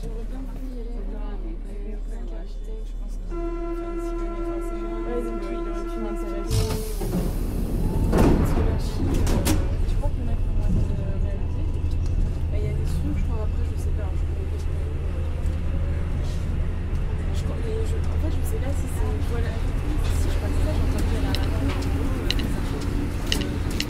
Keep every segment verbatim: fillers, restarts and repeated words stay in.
J'aurais bien voulu y aller, mais après, on va acheter, je pense qu'il va faire une semaine, enfin, c'est bien. Ouais, donc il aurait pu m'intéresser. Parce que la Chine, euh, tu crois que le mec va être réalisé? Il y a des sons, je crois, après, je sais pas, je connais pas. Je crois, mais je, en fait, je sais pas si c'est. Voilà, si je crois que ça, j'ai entendu à la radio, en gros, euh, ça fait.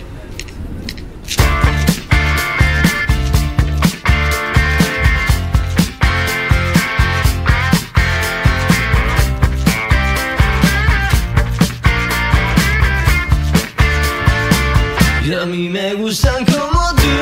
Y a mí me gustan como tú,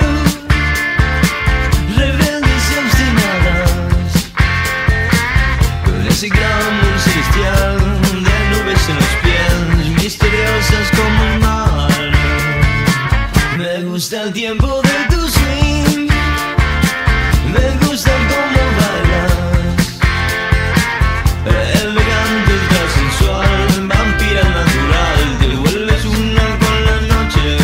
rebeldes y obstinadas, con ese glamour celestial de nubes en los pies, misteriosas como el mar. Me gusta el tiempo de tu swing, me gusta cómo bailas, elegante, ultra sensual, vampira natural, te vuelves una con la noche.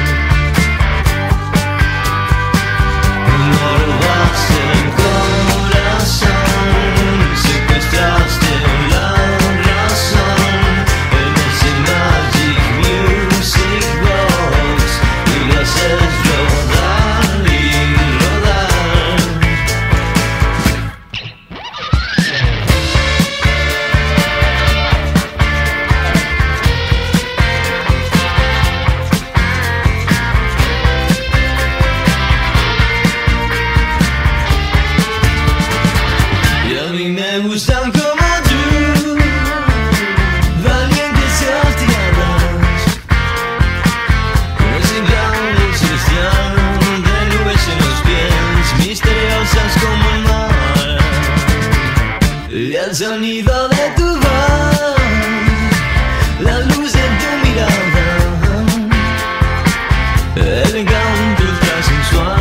Me gustan como tú, valientes y obstinadas, con ese glamour celestial de nubes en los pies, misteriosas como el mar. Y el sonido de tu voz, la luz de tu mirada, elegante, ultra sensual.